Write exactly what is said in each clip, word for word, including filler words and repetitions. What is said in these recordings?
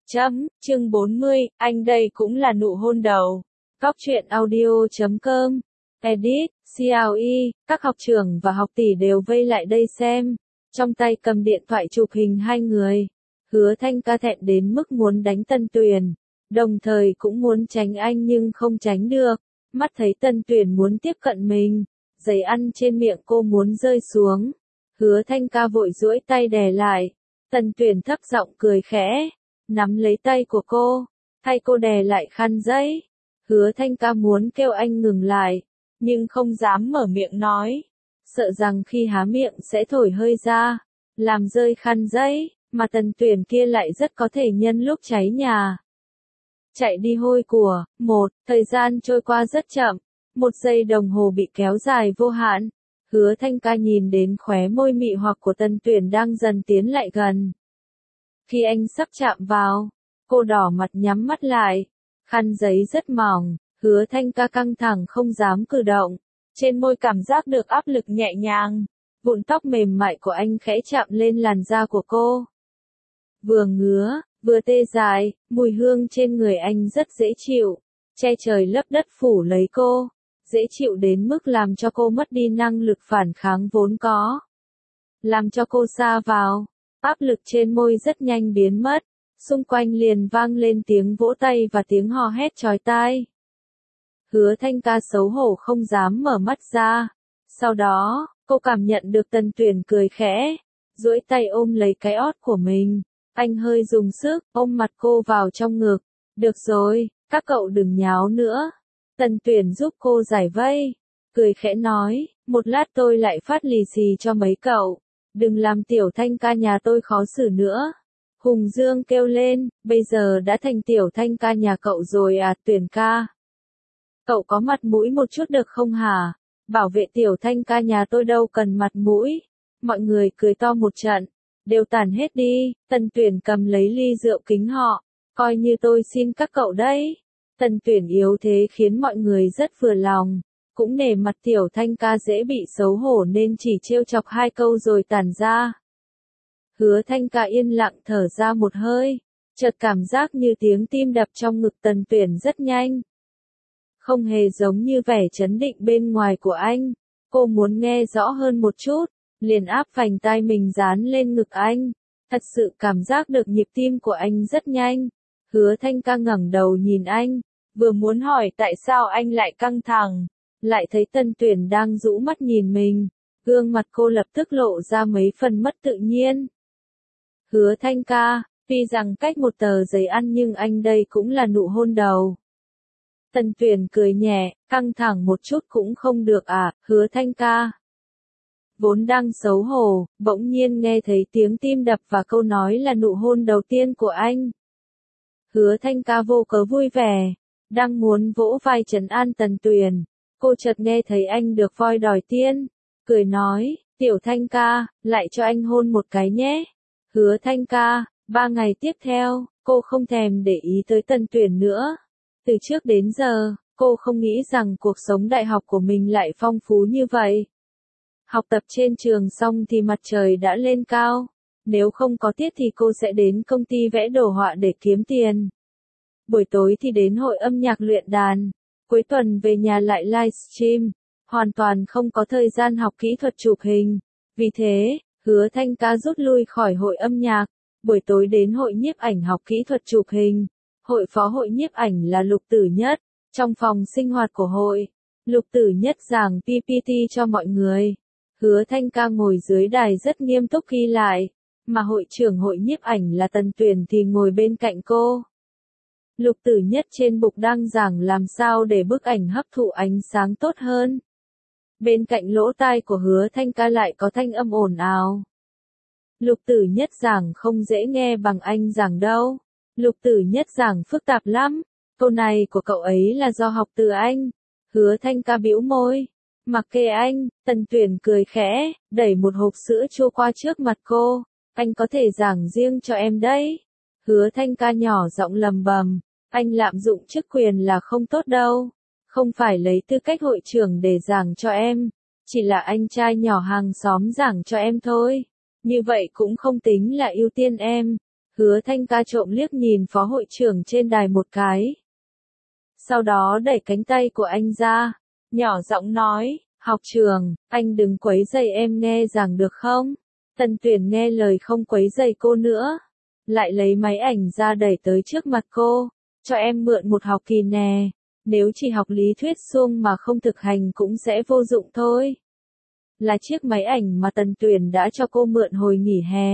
Chấm, chương bốn mươi, anh đây cũng là nụ hôn đầu. Góc truyện audio chấm com. Edit, xê lờ e, các học trưởng và học tỷ đều vây lại đây xem. Trong tay cầm điện thoại chụp hình hai người. Hứa Thanh Ca thẹn đến mức muốn đánh Tân Tuyền. Đồng thời cũng muốn tránh anh nhưng không tránh được. Mắt thấy Tân Tuyền muốn tiếp cận mình. Giấy ăn trên miệng cô muốn rơi xuống. Hứa Thanh Ca vội duỗi tay đè lại. Tân Tuyền thấp giọng cười khẽ. Nắm lấy tay của cô. Thay cô đè lại khăn giấy. Hứa Thanh Ca muốn kêu anh ngừng lại. Nhưng không dám mở miệng nói. Sợ rằng khi há miệng sẽ thổi hơi ra. Làm rơi khăn giấy. Mà Tân Tuyền kia lại rất có thể nhân lúc cháy nhà. Chạy đi hôi của. Một, thời gian trôi qua rất chậm. Một giây đồng hồ bị kéo dài vô hạn. Hứa Thanh Ca nhìn đến khóe môi mị hoặc của Tân Tuyền đang dần tiến lại gần. Khi anh sắp chạm vào, cô đỏ mặt nhắm mắt lại. Khăn giấy rất mỏng, Hứa Thanh Ca căng thẳng không dám cử động. Trên môi cảm giác được áp lực nhẹ nhàng. Vụn tóc mềm mại của anh khẽ chạm lên làn da của cô. Vừa ngứa, vừa tê dại, mùi hương trên người anh rất dễ chịu. Che trời lấp đất phủ lấy cô. Dễ chịu đến mức làm cho cô mất đi năng lực phản kháng vốn có. Làm cho cô sa vào. Áp lực trên môi rất nhanh biến mất. Xung quanh liền vang lên tiếng vỗ tay và tiếng hò hét chói tai. Hứa Thanh Ca xấu hổ không dám mở mắt ra. Sau đó, cô cảm nhận được Tân Tuyền cười khẽ. Duỗi tay ôm lấy cái ót của mình. Anh hơi dùng sức, ôm mặt cô vào trong ngực. Được rồi, các cậu đừng nháo nữa. Tân Tuyền giúp cô giải vây. Cười khẽ nói, một lát tôi lại phát lì xì cho mấy cậu. Đừng làm Tiểu Thanh Ca nhà tôi khó xử nữa. Hùng Dương kêu lên, bây giờ đã thành Tiểu Thanh Ca nhà cậu rồi à Tuyền ca. Cậu có mặt mũi một chút được không hả? Bảo vệ Tiểu Thanh Ca nhà tôi đâu cần mặt mũi. Mọi người cười to một trận. Đều tản hết đi. Tân Tuyền cầm lấy ly rượu kính họ. Coi như tôi xin các cậu đấy. Tân Tuyền yếu thế khiến mọi người rất vừa lòng. Cũng nể mặt Tiểu Thanh Ca dễ bị xấu hổ nên chỉ trêu chọc hai câu rồi tản ra. Hứa Thanh Ca yên lặng thở ra một hơi. Chợt cảm giác như tiếng tim đập trong ngực Tân Tuyền rất nhanh. Không hề giống như vẻ trấn định bên ngoài của anh. Cô muốn nghe rõ hơn một chút. Liền áp vành tai mình dán lên ngực anh. Thật sự cảm giác được nhịp tim của anh rất nhanh. Hứa Thanh Ca ngẩng đầu nhìn anh. Vừa muốn hỏi tại sao anh lại căng thẳng. Lại thấy Tân Tuyền đang rũ mắt nhìn mình. Gương mặt cô lập tức lộ ra mấy phần mất tự nhiên. Hứa Thanh Ca, tuy rằng cách một tờ giấy ăn nhưng anh đây cũng là nụ hôn đầu. Tân Tuyền cười nhẹ, căng thẳng một chút cũng không được à, Hứa Thanh Ca. Vốn đang xấu hổ, bỗng nhiên nghe thấy tiếng tim đập và câu nói là nụ hôn đầu tiên của anh. Hứa Thanh Ca vô cớ vui vẻ, đang muốn vỗ vai trấn an Tân Tuyền. Cô chợt nghe thấy anh được voi đòi tiên, cười nói, Tiểu Thanh Ca, lại cho anh hôn một cái nhé. Hứa Thanh Ca, ba ngày tiếp theo, cô không thèm để ý tới Tân Tuyền nữa. Từ trước đến giờ, cô không nghĩ rằng cuộc sống đại học của mình lại phong phú như vậy. Học tập trên trường xong thì mặt trời đã lên cao. Nếu không có tiết thì cô sẽ đến công ty vẽ đồ họa để kiếm tiền. Buổi tối thì đến hội âm nhạc luyện đàn. Cuối tuần về nhà lại livestream, hoàn toàn không có thời gian học kỹ thuật chụp hình. Vì thế, Hứa Thanh Ca rút lui khỏi hội âm nhạc, buổi tối đến hội nhiếp ảnh học kỹ thuật chụp hình. Hội phó hội nhiếp ảnh là Lục Tử Nhất, trong phòng sinh hoạt của hội. Lục Tử Nhất giảng pê pê tê cho mọi người. Hứa Thanh Ca ngồi dưới đài rất nghiêm túc ghi lại, mà hội trưởng hội nhiếp ảnh là Tân Tuyền thì ngồi bên cạnh cô. Lục Tử Nhất trên bục đang giảng làm sao để bức ảnh hấp thụ ánh sáng tốt hơn. Bên cạnh lỗ tai của Hứa Thanh Ca lại có thanh âm ồn ào. Lục Tử Nhất giảng không dễ nghe bằng anh giảng đâu. Lục Tử Nhất giảng phức tạp lắm. Câu này của cậu ấy là do học từ anh. Hứa Thanh Ca bĩu môi. Mặc kệ anh, Tân Tuyền cười khẽ, đẩy một hộp sữa chua qua trước mặt cô. Anh có thể giảng riêng cho em đấy. Hứa Thanh Ca nhỏ giọng lầm bầm. Anh lạm dụng chức quyền là không tốt đâu. Không phải lấy tư cách hội trưởng để giảng cho em. Chỉ là anh trai nhỏ hàng xóm giảng cho em thôi. Như vậy cũng không tính là ưu tiên em. Hứa Thanh Ca trộm liếc nhìn phó hội trưởng trên đài một cái. Sau đó đẩy cánh tay của anh ra, nhỏ giọng nói, học trưởng, anh đừng quấy rầy em nghe giảng được không? Tần Tuyển nghe lời không quấy rầy cô nữa, lại lấy máy ảnh ra đẩy tới trước mặt cô, cho em mượn một học kỳ nè, nếu chỉ học lý thuyết suông mà không thực hành cũng sẽ vô dụng thôi. Là chiếc máy ảnh mà Tần Tuyển đã cho cô mượn hồi nghỉ hè.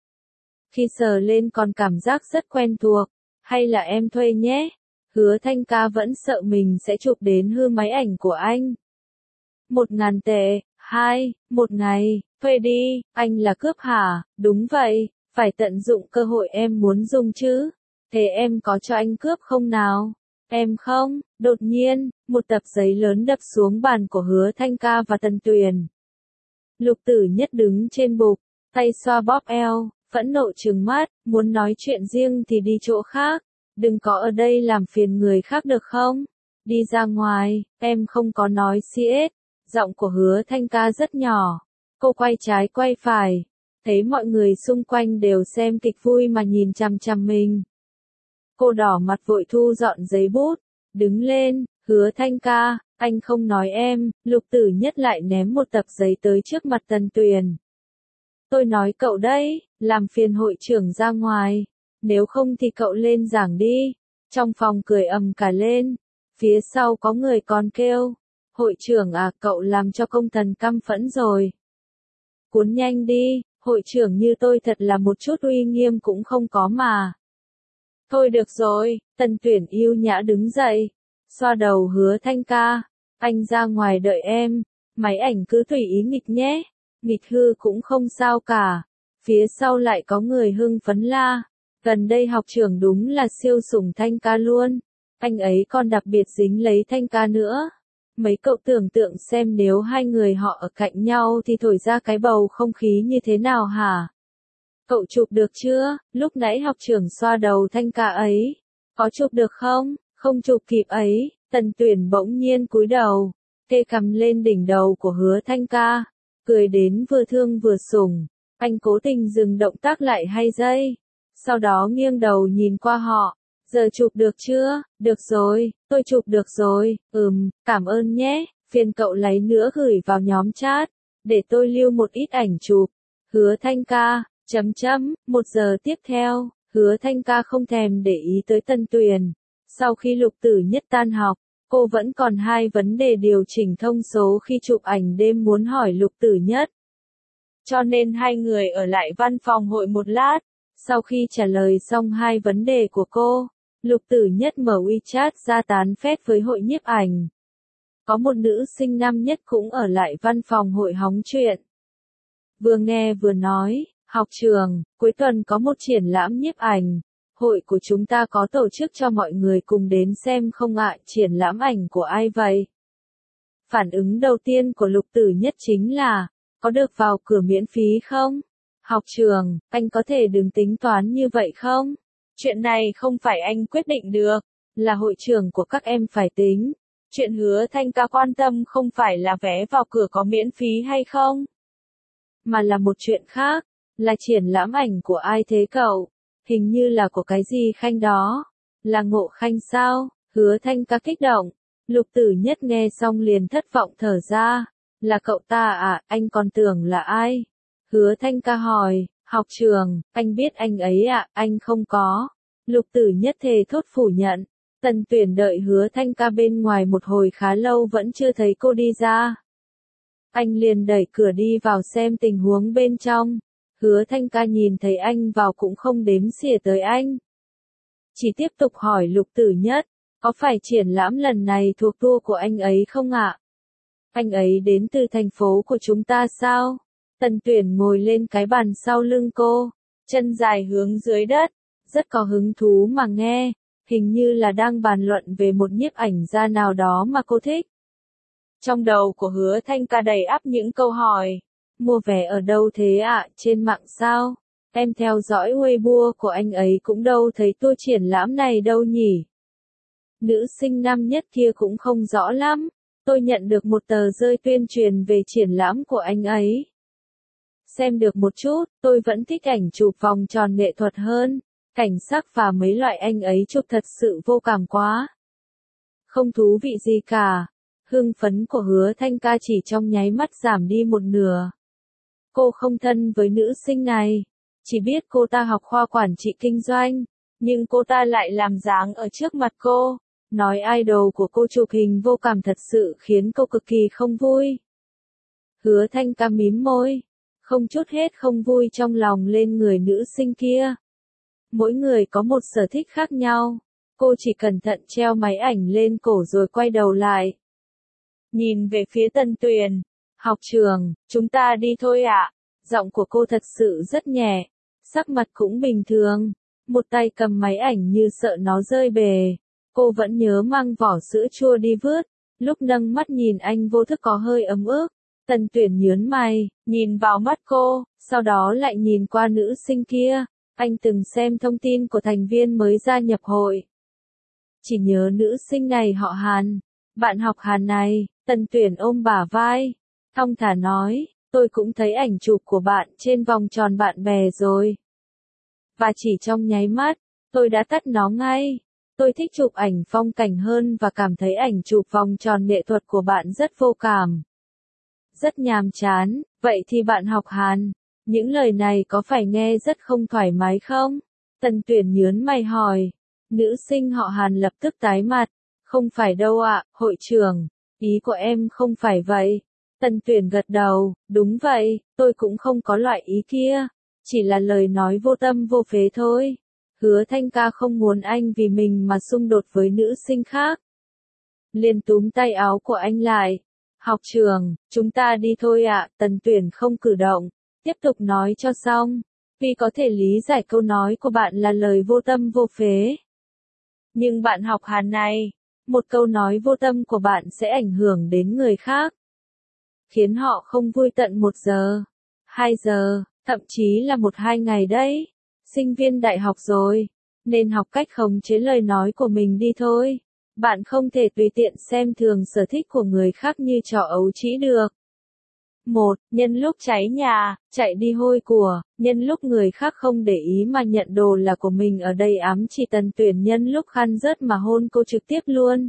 Khi sờ lên còn cảm giác rất quen thuộc, hay là em thuê nhé? Hứa Thanh Ca vẫn sợ mình sẽ chụp đến hư máy ảnh của anh. Một ngàn tệ, hai, một ngày, thuê đi, anh là cướp hả? Đúng vậy, phải tận dụng cơ hội em muốn dùng chứ. Thế em có cho anh cướp không nào? Em không, đột nhiên, một tập giấy lớn đập xuống bàn của Hứa Thanh Ca và Tần Tuyển. Lục Tử Nhất đứng trên bục, tay xoa bóp eo, phẫn nộ trừng mắt, muốn nói chuyện riêng thì đi chỗ khác, đừng có ở đây làm phiền người khác được không? Đi ra ngoài, em không có nói xê ét. Giọng của Hứa Thanh Ca rất nhỏ. Cô quay trái quay phải, thấy mọi người xung quanh đều xem kịch vui mà nhìn chằm chằm mình. Cô đỏ mặt vội thu dọn giấy bút, đứng lên, Hứa Thanh Ca, anh không nói em. Lục Tử Nhất lại ném một tập giấy tới trước mặt Tần Tuyển. Tôi nói cậu đấy, làm phiền hội trưởng ra ngoài, nếu không thì cậu lên giảng đi. Trong phòng cười ầm cả lên, phía sau có người còn kêu, hội trưởng à, cậu làm cho công thần căm phẫn rồi. Cuốn nhanh đi, hội trưởng như tôi thật là một chút uy nghiêm cũng không có mà. Thôi được rồi, Tần Tuyển yêu nhã đứng dậy, xoa đầu Hứa Thanh Ca, anh ra ngoài đợi em, máy ảnh cứ tùy ý nghịch nhé, nghịch hư cũng không sao cả. Phía sau lại có người hưng phấn la, gần đây học trưởng đúng là siêu sủng Thanh Ca luôn, anh ấy còn đặc biệt dính lấy Thanh Ca nữa. Mấy cậu tưởng tượng xem nếu hai người họ ở cạnh nhau thì thổi ra cái bầu không khí như thế nào hả? Cậu chụp được chưa? Lúc nãy học trưởng xoa đầu Thanh Ca ấy. Có chụp được không? Không chụp kịp ấy. Tần Tuyển bỗng nhiên cúi đầu, kê cằm lên đỉnh đầu của Hứa Thanh Ca, cười đến vừa thương vừa sủng. Anh cố tình dừng động tác lại hai giây, sau đó nghiêng đầu nhìn qua họ. Giờ chụp được chưa? Được rồi, tôi chụp được rồi, ừm, cảm ơn nhé, phiền cậu lấy nữa gửi vào nhóm chat, để tôi lưu một ít ảnh chụp. Hứa Thanh Ca, chấm chấm, một giờ tiếp theo, Hứa Thanh Ca không thèm để ý tới Tần Tuyển. Sau khi Lục Tử Nhất tan học, cô vẫn còn hai vấn đề điều chỉnh thông số khi chụp ảnh đêm muốn hỏi Lục Tử Nhất. Cho nên hai người ở lại văn phòng hội một lát, sau khi trả lời xong hai vấn đề của cô, Lục Tử Nhất mở WeChat ra tán phét với hội nhiếp ảnh. Có một nữ sinh năm nhất cũng ở lại văn phòng hội hóng chuyện. Vừa nghe vừa nói, học trường, cuối tuần có một triển lãm nhiếp ảnh, hội của chúng ta có tổ chức cho mọi người cùng đến xem không ạ? Triển lãm ảnh của ai vậy? Phản ứng đầu tiên của Lục Tử Nhất chính là, có được vào cửa miễn phí không? Học trường, anh có thể đừng tính toán như vậy không? Chuyện này không phải anh quyết định được, là hội trưởng của các em phải tính. Chuyện Hứa Thanh Ca quan tâm không phải là vé vào cửa có miễn phí hay không, mà là một chuyện khác, là triển lãm ảnh của ai thế cậu? Hình như là của cái gì Khanh đó. Là Ngộ Khanh sao? Hứa Thanh Ca kích động. Lục Tử Nhất nghe xong liền thất vọng thở ra. Là cậu ta à, anh còn tưởng là ai? Hứa Thanh Ca hỏi, học trường, anh biết anh ấy ạ? À? Anh không có. Lục Tử Nhất thề thốt phủ nhận. Tần Tuyển đợi Hứa Thanh Ca bên ngoài một hồi khá lâu vẫn chưa thấy cô đi ra. Anh liền đẩy cửa đi vào xem tình huống bên trong. Hứa Thanh Ca nhìn thấy anh vào cũng không đếm xỉa tới anh. Chỉ tiếp tục hỏi Lục Tử Nhất, có phải triển lãm lần này thuộc tour của anh ấy không ạ? Anh ấy đến từ thành phố của chúng ta sao? Tần Tuyển ngồi lên cái bàn sau lưng cô, chân dài hướng dưới đất, rất có hứng thú mà nghe, hình như là đang bàn luận về một nhiếp ảnh gia nào đó mà cô thích. Trong đầu của Hứa Thanh Ca đầy ắp những câu hỏi. Mua vé ở đâu thế ạ? À? Trên mạng sao? Em theo dõi Weibo của anh ấy cũng đâu thấy tour triển lãm này đâu nhỉ? Nữ sinh năm nhất kia cũng không rõ lắm. Tôi nhận được một tờ rơi tuyên truyền về triển lãm của anh ấy. Xem được một chút, tôi vẫn thích ảnh chụp vòng tròn nghệ thuật hơn. Cảnh sắc và mấy loại anh ấy chụp thật sự vô cảm quá. Không thú vị gì cả. Hưng phấn của Hứa Thanh Ca chỉ trong nháy mắt giảm đi một nửa. Cô không thân với nữ sinh này. Chỉ biết cô ta học khoa quản trị kinh doanh. Nhưng cô ta lại làm dáng ở trước mặt cô. Nói idol của cô chụp hình vô cảm thật sự khiến cô cực kỳ không vui. Hứa Thanh Ca mím môi. Không chút hết không vui trong lòng lên người nữ sinh kia. Mỗi người có một sở thích khác nhau. Cô chỉ cẩn thận treo máy ảnh lên cổ rồi quay đầu lại. Nhìn về phía Tần Tuyền. Học trường, chúng ta đi thôi ạ. Giọng của cô thật sự rất nhẹ. Sắc mặt cũng bình thường. Một tay cầm máy ảnh như sợ nó rơi bề. Cô vẫn nhớ mang vỏ sữa chua đi vứt. Lúc nâng mắt nhìn anh vô thức có hơi ấm ức. Tần Tuyển nhớn mày, nhìn vào mắt cô, sau đó lại nhìn qua nữ sinh kia. Anh từng xem thông tin của thành viên mới gia nhập hội. Chỉ nhớ nữ sinh này họ Hàn. Bạn học Hàn này, Tần Tuyển ôm bả vai. Thong thả nói, tôi cũng thấy ảnh chụp của bạn trên vòng tròn bạn bè rồi. Và chỉ trong nháy mắt, tôi đã tắt nó ngay. Tôi thích chụp ảnh phong cảnh hơn và cảm thấy ảnh chụp vòng tròn nghệ thuật của bạn rất vô cảm. Rất nhàm chán, vậy thì bạn học Hàn. Những lời này có phải nghe rất không thoải mái không? Tần Tuyển nhớn mày hỏi. Nữ sinh họ Hàn lập tức tái mặt. Không phải đâu ạ, hội trưởng. Ý của em không phải vậy. Tần Tuyển gật đầu, đúng vậy, tôi cũng không có loại ý kia. Chỉ là lời nói vô tâm vô phế thôi. Hứa Thanh Ca không muốn anh vì mình mà xung đột với nữ sinh khác. Liền túm tay áo của anh lại. Học trường, chúng ta đi thôi ạ. Tần Tuyển không cử động. Tiếp tục nói cho xong. Vì có thể lý giải câu nói của bạn là lời vô tâm vô phế. Nhưng bạn học Hàn này, một câu nói vô tâm của bạn sẽ ảnh hưởng đến người khác. Khiến họ không vui tận một giờ, hai giờ, thậm chí là một hai ngày đấy. Sinh viên đại học rồi, nên học cách khống chế lời nói của mình đi thôi. Bạn không thể tùy tiện xem thường sở thích của người khác như trò ấu trĩ được. Một, nhân lúc cháy nhà, chạy đi hôi của, nhân lúc người khác không để ý mà nhận đồ là của mình ở đây ám chỉ Tần Tuyển nhân lúc khăn rớt mà hôn cô trực tiếp luôn.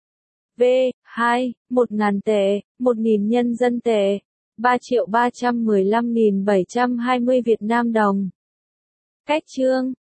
V. hai. Một ngàn tệ, một nghìn nhân dân tệ, ba triệu ba trăm mười lăm nghìn bảy trăm hai mươi Việt Nam đồng. Cách chương